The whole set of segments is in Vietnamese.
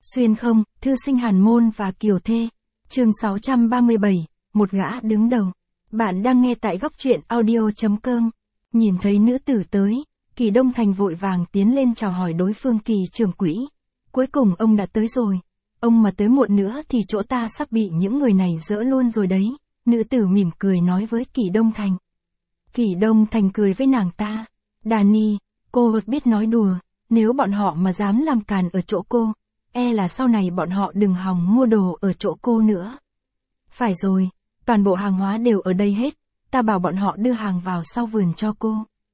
Xuyên không, thư sinh Hàn Môn và Kiều Thê. Chương 637, một gã đứng đầu. Bạn đang nghe tại góc truyện audio.com. Nhìn thấy nữ tử tới, Kỳ Đông Thành vội vàng tiến lên chào hỏi đối phương Kỳ trưởng quỹ. Cuối cùng ông đã tới rồi. Ông mà tới muộn nữa thì chỗ ta sắp bị những người này dỡ luôn rồi đấy. Nữ tử mỉm cười nói với Kỳ Đông Thành. Kỳ Đông Thành cười với nàng ta. Dani, cô biết nói đùa, nếu bọn họ mà dám làm càn ở chỗ cô, e là sau này bọn họ đừng hòng mua đồ ở chỗ cô nữa. Phải rồi, toàn bộ hàng hóa đều ở đây hết, ta bảo bọn họ đưa hàng vào sau vườn cho cô.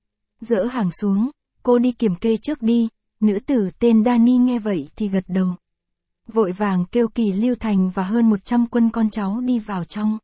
Dỡ hàng xuống, cô đi kiểm kê trước đi. Nữ tử tên Dani nghe vậy thì gật đầu. Vội vàng kêu Kỳ Lưu Thành và hơn 100 quân con cháu đi vào trong.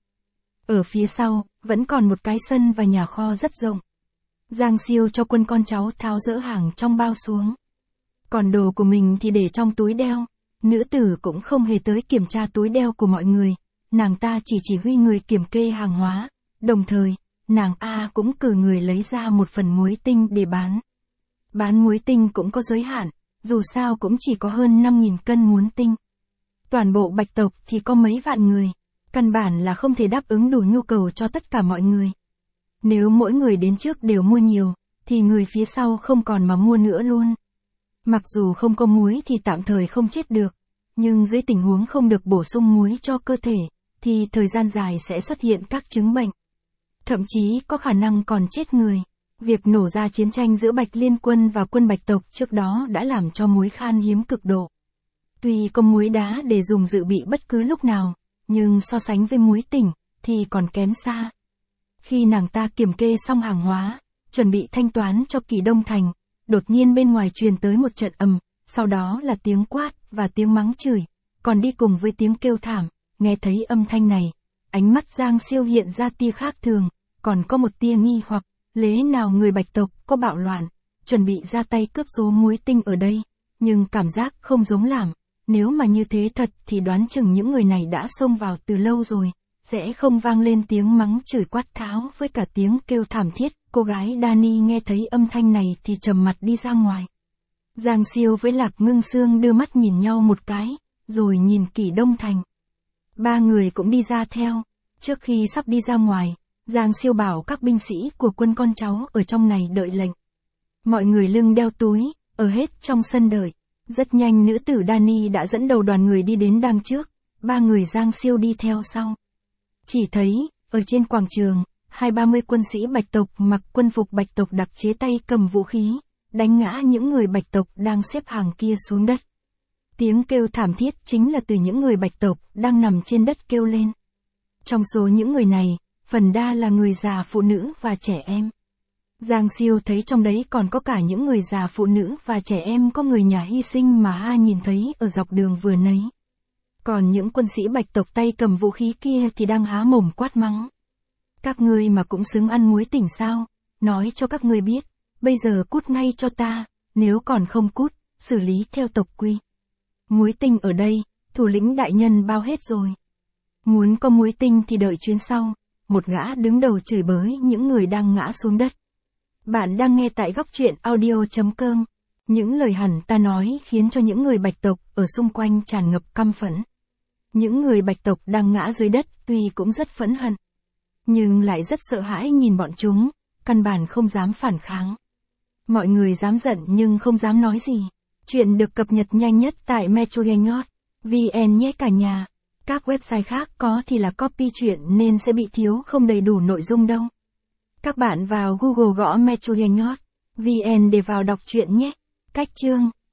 Ở phía sau, vẫn còn một cái sân và nhà kho rất rộng. Giang Siêu cho quân con cháu tháo dỡ hàng trong bao xuống. Còn đồ của mình thì để trong túi đeo. Nữ tử cũng không hề tới kiểm tra túi đeo của mọi người. Nàng ta chỉ huy người kiểm kê hàng hóa. Đồng thời, nàng A cũng cử người lấy ra một phần muối tinh để bán. Bán muối tinh cũng có giới hạn, dù sao cũng chỉ có hơn 5.000 cân muối tinh. Toàn bộ Bạch tộc thì có mấy vạn người. Căn bản là không thể đáp ứng đủ nhu cầu cho tất cả mọi người. Nếu mỗi người đến trước đều mua nhiều, thì người phía sau không còn mà mua nữa luôn. Mặc dù không có muối thì tạm thời không chết được, nhưng dưới tình huống không được bổ sung muối cho cơ thể, thì thời gian dài sẽ xuất hiện các chứng bệnh. Thậm chí có khả năng còn chết người. Việc nổ ra chiến tranh giữa Bạch Liên quân và quân Bạch tộc trước đó đã làm cho muối khan hiếm cực độ. Tuy có muối đá để dùng dự bị bất cứ lúc nào, nhưng so sánh với muối tỉnh, thì còn kém xa. Khi nàng ta kiểm kê xong hàng hóa, chuẩn bị thanh toán cho Kỳ Đông Thành, đột nhiên bên ngoài truyền tới một trận ầm, sau đó là tiếng quát và tiếng mắng chửi, còn đi cùng với tiếng kêu thảm. Nghe thấy âm thanh này, ánh mắt Giang Siêu hiện ra tia khác thường, còn có một tia nghi hoặc, lẽ nào người Bạch tộc có bạo loạn, chuẩn bị ra tay cướp số muối tinh ở đây, nhưng cảm giác không giống làm. Nếu mà như thế thật thì đoán chừng những người này đã xông vào từ lâu rồi, sẽ không vang lên tiếng mắng chửi quát tháo với cả tiếng kêu thảm thiết. Cô gái Dani nghe thấy âm thanh này thì trầm mặt đi ra ngoài. Giang Siêu với Lạc Ngưng Sương đưa mắt nhìn nhau một cái, rồi nhìn Kỳ Đông Thành. Ba người cũng đi ra theo. Trước khi sắp đi ra ngoài, Giang Siêu bảo các binh sĩ của quân con cháu ở trong này đợi lệnh. Mọi người lưng đeo túi, ở hết trong sân đợi. Rất nhanh nữ tử Dani đã dẫn đầu đoàn người đi đến đằng trước, ba người Giang Siêu đi theo sau. Chỉ thấy, ở trên quảng trường, 20-30 quân sĩ Bạch tộc mặc quân phục Bạch tộc đặc chế tay cầm vũ khí, đánh ngã những người Bạch tộc đang xếp hàng kia xuống đất. Tiếng kêu thảm thiết chính là từ những người Bạch tộc đang nằm trên đất kêu lên. Trong số những người này, phần đa là người già, phụ nữ và trẻ em. Giang Siêu thấy trong đấy còn có cả những người già, phụ nữ và trẻ em, có người nhà hy sinh mà nhìn thấy ở dọc đường vừa nấy. Còn những quân sĩ Bạch tộc tay cầm vũ khí kia thì đang há mồm quát mắng. Các ngươi mà cũng xứng ăn muối tỉnh sao? Nói cho các ngươi biết, bây giờ cút ngay cho ta, nếu còn không cút, xử lý theo tộc quy. Muối tinh ở đây, thủ lĩnh đại nhân bao hết rồi. Muốn có muối tinh thì đợi chuyến sau. Một gã đứng đầu chửi bới những người đang ngã xuống đất. Bạn đang nghe tại góc truyện audio.com. Những lời hắn ta nói khiến cho những người Bạch tộc ở xung quanh tràn ngập căm phẫn. Những người Bạch tộc đang ngã dưới đất tuy cũng rất phẫn hận, nhưng lại rất sợ hãi nhìn bọn chúng, căn bản không dám phản kháng. Mọi người dám giận nhưng không dám nói gì. Chuyện được cập nhật nhanh nhất tại metroyengot.vn nhé cả nhà. Các website khác có thì là copy chuyện nên sẽ bị thiếu không đầy đủ nội dung đâu. Các bạn vào Google gõ metroyengot.vn để vào đọc truyện nhé. Cách chương